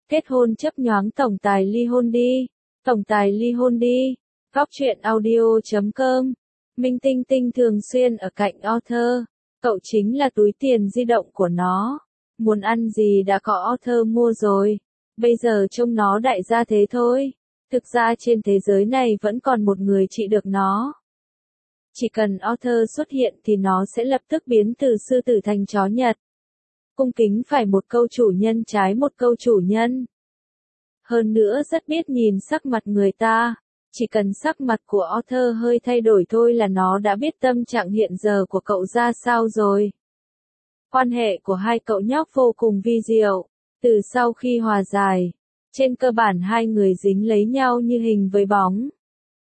Kết hôn chấp nhoáng tổng tài ly hôn đi. Tổng tài ly hôn đi. Góc truyện audio.com. Minh Tinh Tinh thường xuyên ở cạnh Arthur. Cậu chính là túi tiền di động của nó. Muốn ăn gì đã có Arthur mua rồi. Bây giờ trông nó đại gia thế thôi. Thực ra trên thế giới này vẫn còn một người trị được nó. Chỉ cần Arthur xuất hiện thì nó sẽ lập tức biến từ sư tử thành chó Nhật. Cung kính phải một câu chủ nhân trái một câu chủ nhân. Hơn nữa rất biết nhìn sắc mặt người ta. Chỉ cần sắc mặt của Arthur hơi thay đổi thôi là nó đã biết tâm trạng hiện giờ của cậu ra sao rồi. Quan hệ của hai cậu nhóc vô cùng vi diệu. Từ sau khi hòa giải, trên cơ bản hai người dính lấy nhau như hình với bóng.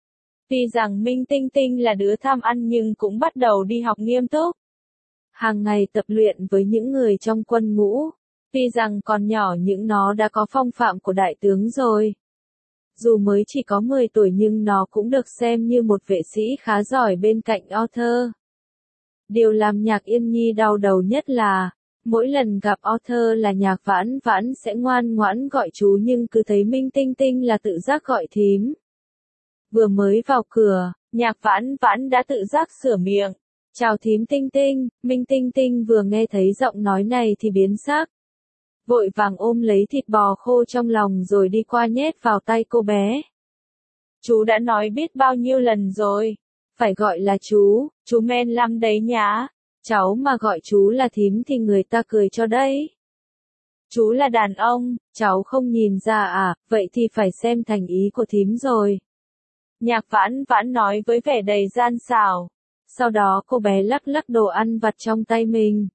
Tuy rằng Minh Tinh Tinh là đứa tham ăn nhưng cũng bắt đầu đi học nghiêm túc. Hàng ngày tập luyện với những người trong quân ngũ. Tuy rằng còn nhỏ nhưng nó đã có phong phạm của đại tướng rồi. Dù mới chỉ có 10 tuổi nhưng nó cũng được xem như một vệ sĩ khá giỏi bên cạnh Arthur. Điều làm Nhạc Yên Nhi đau đầu nhất là, mỗi lần gặp Arthur là Nhạc Vãn Vãn sẽ ngoan ngoãn gọi chú nhưng cứ thấy Minh Tinh Tinh là tự giác gọi thím. Vừa mới vào cửa, Nhạc Vãn Vãn đã tự giác sửa miệng. Chào thím Tinh Tinh. Minh Tinh Tinh vừa nghe thấy giọng nói này thì biến sắc. Vội vàng ôm lấy thịt bò khô trong lòng rồi đi qua nhét vào tay cô bé. Chú đã nói biết bao nhiêu lần rồi. Phải gọi là chú men lắm đấy nhá. Cháu mà gọi chú là thím thì người ta cười cho đấy. Chú là đàn ông, cháu không nhìn ra à, vậy thì phải xem thành ý của thím rồi. Nhạc Vãn Vãn nói với vẻ đầy gian xảo. Sau đó cô bé lắc lắc đồ ăn vặt trong tay mình.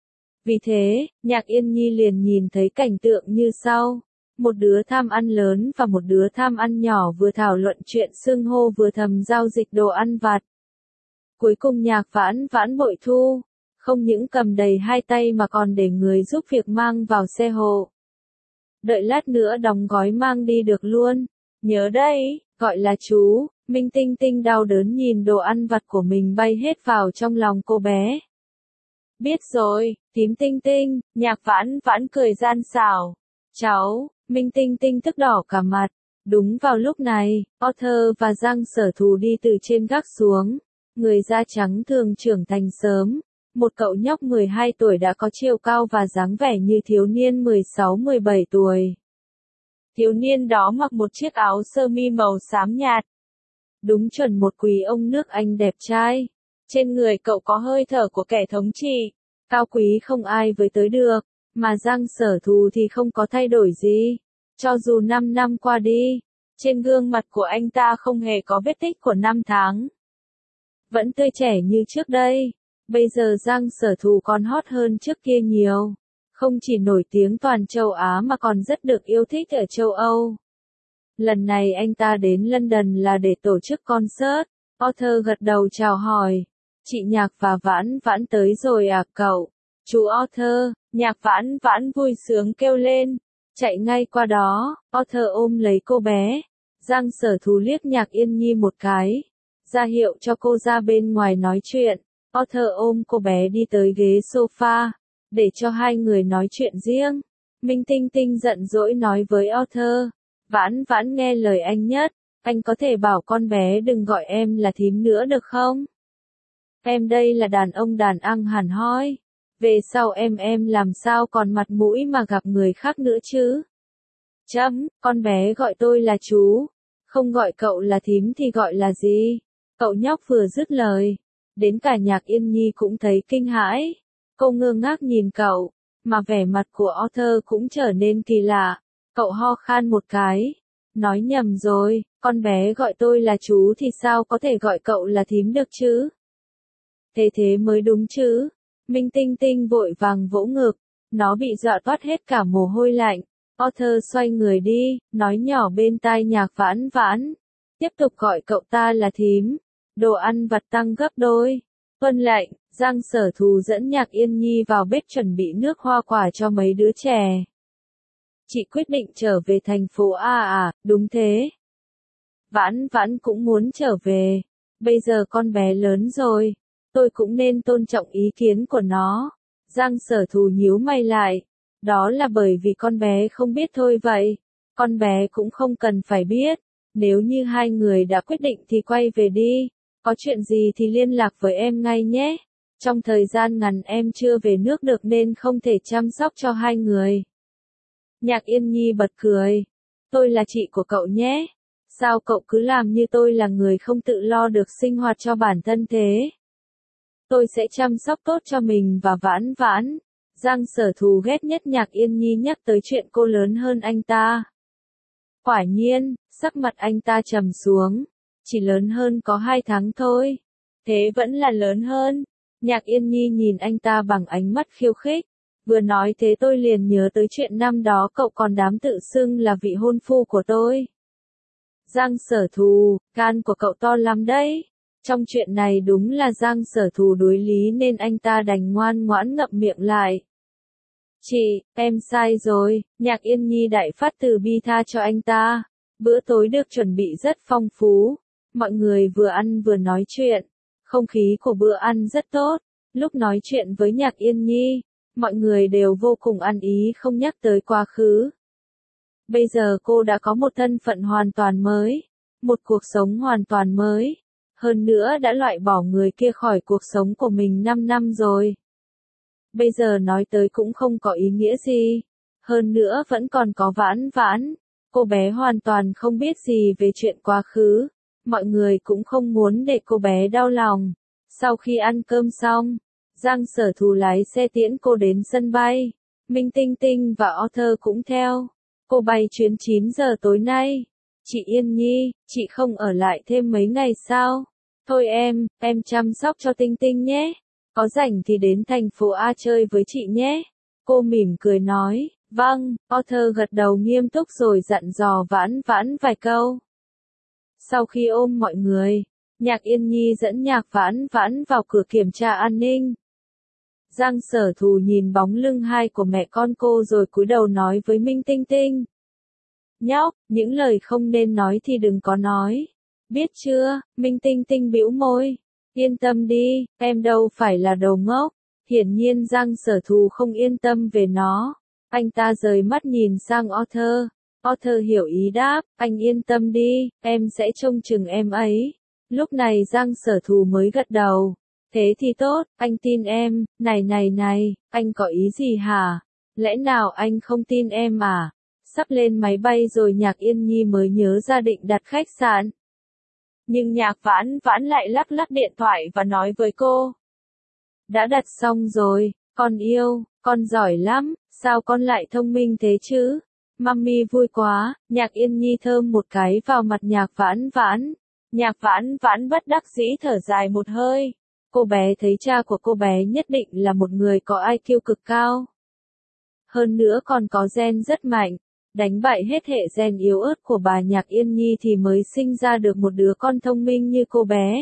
Vì thế, Nhạc Yên Nhi liền nhìn thấy cảnh tượng như sau. Một đứa tham ăn lớn và một đứa tham ăn nhỏ vừa thảo luận chuyện xưng hô vừa thầm giao dịch đồ ăn vặt. Cuối cùng Nhạc Vãn Vãn bội thu, không những cầm đầy hai tay mà còn để người giúp việc mang vào xe hộ. Đợi lát nữa đóng gói mang đi được luôn. Nhớ đây, gọi là chú. Minh Tinh Tinh đau đớn nhìn đồ ăn vặt của mình bay hết vào trong lòng cô bé. Biết rồi, thím Tinh Tinh. Nhạc Vãn Vãn cười gian xảo. Cháu. Minh Tinh Tinh tức đỏ cả mặt. Đúng vào lúc này, Arthur và Giang Sở Thù đi từ trên gác xuống. Người da trắng thường trưởng thành sớm. Một cậu nhóc 12 tuổi đã có chiều cao và dáng vẻ như thiếu niên 16-17 tuổi. Thiếu niên đó mặc một chiếc áo sơ mi màu xám nhạt. Đúng chuẩn một quý ông nước Anh đẹp trai. Trên người cậu có hơi thở của kẻ thống trị. Cao quý không ai với tới được. Mà Giang Sở Thù thì không có thay đổi gì. Cho dù 5 năm qua đi, trên gương mặt của anh ta không hề có vết tích của năm tháng. Vẫn tươi trẻ như trước đây. Bây giờ Giang Sở Thù còn hot hơn trước kia nhiều. Không chỉ nổi tiếng toàn châu Á mà còn rất được yêu thích ở châu Âu. Lần này anh ta đến London là để tổ chức concert. Arthur gật đầu chào hỏi. Chị Nhạc và Vãn Vãn tới rồi à cậu? Chú Arthur. Nhạc Vãn Vãn vui sướng kêu lên. Chạy ngay qua đó. Arthur ôm lấy cô bé. Giang Sở Thù liếc Nhạc Yên Nhi một cái. Ra hiệu cho cô ra bên ngoài nói chuyện. Arthur ôm cô bé đi tới ghế sofa. Để cho hai người nói chuyện riêng. Minh Tinh Tinh giận dỗi nói với Arthur. Vãn Vãn nghe lời anh nhất. Anh có thể bảo con bé đừng gọi em là thím nữa được không? Em đây là đàn ông đàn ăn hẳn hoi. Về sau em làm sao còn mặt mũi mà gặp người khác nữa chứ? Con bé gọi tôi là chú. Không gọi cậu là thím thì gọi là gì? Cậu nhóc vừa dứt lời. Đến cả Nhạc Yên Nhi cũng thấy kinh hãi. Cô ngơ ngác nhìn cậu. Mà vẻ mặt của Arthur cũng trở nên kỳ lạ. Cậu ho khan một cái. Nói nhầm rồi, con bé gọi tôi là chú thì sao có thể gọi cậu là thím được chứ? Thế mới đúng chứ. Minh Tinh Tinh vội vàng vỗ ngực. Nó bị dọa toát hết cả mồ hôi lạnh. Arthur xoay người đi, nói nhỏ bên tai Nhạc Vãn Vãn. Tiếp tục gọi cậu ta là thím. Đồ ăn vặt tăng gấp đôi. Tuân lệnh, Giang Sở Thù dẫn Nhạc Yên Nhi vào bếp chuẩn bị nước hoa quả cho mấy đứa trẻ. Chị quyết định trở về thành phố à, đúng thế. Vãn Vãn cũng muốn trở về. Bây giờ con bé lớn rồi. Tôi cũng nên tôn trọng ý kiến của nó. Giang Sở Thù nhíu mày lại. Đó là bởi vì con bé không biết thôi vậy. Con bé cũng không cần phải biết. Nếu như hai người đã quyết định thì quay về đi. Có chuyện gì thì liên lạc với em ngay nhé. Trong thời gian ngắn em chưa về nước được nên không thể chăm sóc cho hai người. Nhạc Yên Nhi bật cười. Tôi là chị của cậu nhé. Sao cậu cứ làm như tôi là người không tự lo được sinh hoạt cho bản thân thế? Tôi sẽ chăm sóc tốt cho mình và Vãn Vãn. Giang Sở Thù ghét nhất Nhạc Yên Nhi nhắc tới chuyện cô lớn hơn anh ta. Quả nhiên, sắc mặt anh ta trầm xuống. Chỉ lớn hơn có 2 tháng thôi. Thế vẫn là lớn hơn. Nhạc Yên Nhi nhìn anh ta bằng ánh mắt khiêu khích. Vừa nói thế tôi liền nhớ tới chuyện năm đó cậu còn dám tự xưng là vị hôn phu của tôi. Giang Sở Thù, gan của cậu to lắm đấy. Trong chuyện này đúng là Giang Sở Thù đối lý nên anh ta đành ngoan ngoãn ngậm miệng lại. Chị, em sai rồi, Nhạc Yên Nhi đại phát từ bi tha cho anh ta. Bữa tối được chuẩn bị rất phong phú. Mọi người vừa ăn vừa nói chuyện. Không khí của bữa ăn rất tốt. Lúc nói chuyện với Nhạc Yên Nhi, mọi người đều vô cùng ăn ý không nhắc tới quá khứ. Bây giờ cô đã có một thân phận hoàn toàn mới. Một cuộc sống hoàn toàn mới. Hơn nữa đã loại bỏ người kia khỏi cuộc sống của mình 5 năm rồi. Bây giờ nói tới cũng không có ý nghĩa gì. Hơn nữa vẫn còn có Vãn Vãn. Cô bé hoàn toàn không biết gì về chuyện quá khứ. Mọi người cũng không muốn để cô bé đau lòng. Sau khi ăn cơm xong, Giang Sở Thù lái xe tiễn cô đến sân bay. Minh Tinh Tinh và Arthur cũng theo. Cô bay chuyến 9 giờ tối nay. Chị Yên Nhi, chị không ở lại thêm mấy ngày sao? Thôi em chăm sóc cho Tinh Tinh nhé. Có rảnh thì đến thành phố A chơi với chị nhé. Cô mỉm cười nói, vâng, Arthur gật đầu nghiêm túc rồi dặn dò Vãn Vãn vài câu. Sau khi ôm mọi người, Nhạc Yên Nhi dẫn Nhạc Vãn Vãn vào cửa kiểm tra an ninh. Giang Sở Thù nhìn bóng lưng hai của mẹ con cô rồi cúi đầu nói với Minh Tinh Tinh. Nhóc, những lời không nên nói thì đừng có nói. Biết chưa? Minh Tinh Tinh bĩu môi. Yên tâm đi, em đâu phải là đồ ngốc. Hiển nhiên Giang Sở Thù không yên tâm về nó. Anh ta rời mắt nhìn sang Arthur. Arthur hiểu ý đáp, anh yên tâm đi, em sẽ trông chừng em ấy. Lúc này Giang Sở Thù mới gật đầu. Thế thì tốt, anh tin em. Này, anh có ý gì hả? Lẽ nào anh không tin em à? Sắp lên máy bay rồi Nhạc Yên Nhi mới nhớ ra định đặt khách sạn. Nhưng Nhạc Vãn Vãn lại lắc lắc điện thoại và nói với cô. Đã đặt xong rồi, con yêu, con giỏi lắm, sao con lại thông minh thế chứ? Mummy vui quá, Nhạc Yên Nhi thơm một cái vào mặt Nhạc Vãn Vãn. Nhạc Vãn Vãn bất đắc dĩ thở dài một hơi. Cô bé thấy cha của cô bé nhất định là một người có IQ cực cao. Hơn nữa còn có gen rất mạnh. Đánh bại hết hệ gen yếu ớt của bà Nhạc Yên Nhi thì mới sinh ra được một đứa con thông minh như cô bé.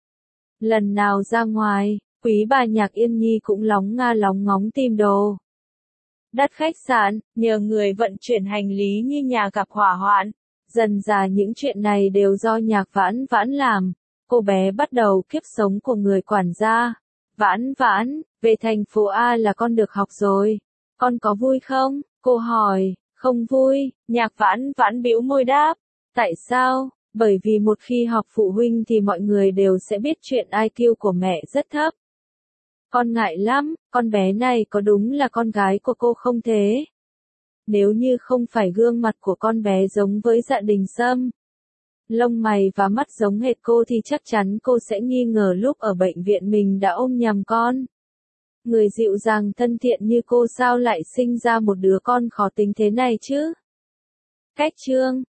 Lần nào ra ngoài, quý bà Nhạc Yên Nhi cũng lóng nga lóng ngóng tìm đồ. Đặt khách sạn, nhờ người vận chuyển hành lý như nhà gặp hỏa hoạn. Dần dà những chuyện này đều do Nhạc Vãn Vãn làm. Cô bé bắt đầu kiếp sống của người quản gia. Vãn Vãn, về thành phố A là con được học rồi. Con có vui không? Cô hỏi. Không vui, Nhạc Vãn Vãn bĩu môi đáp. Tại sao? Bởi vì một khi họp phụ huynh thì mọi người đều sẽ biết chuyện IQ của mẹ rất thấp. Con ngại lắm, con bé này có đúng là con gái của cô không thế? Nếu như không phải gương mặt của con bé giống với Dạ Đình Sâm, lông mày và mắt giống hệt cô thì chắc chắn cô sẽ nghi ngờ lúc ở bệnh viện mình đã ôm nhầm con. Người dịu dàng thân thiện như cô sao lại sinh ra một đứa con khó tính thế này chứ? Cách chương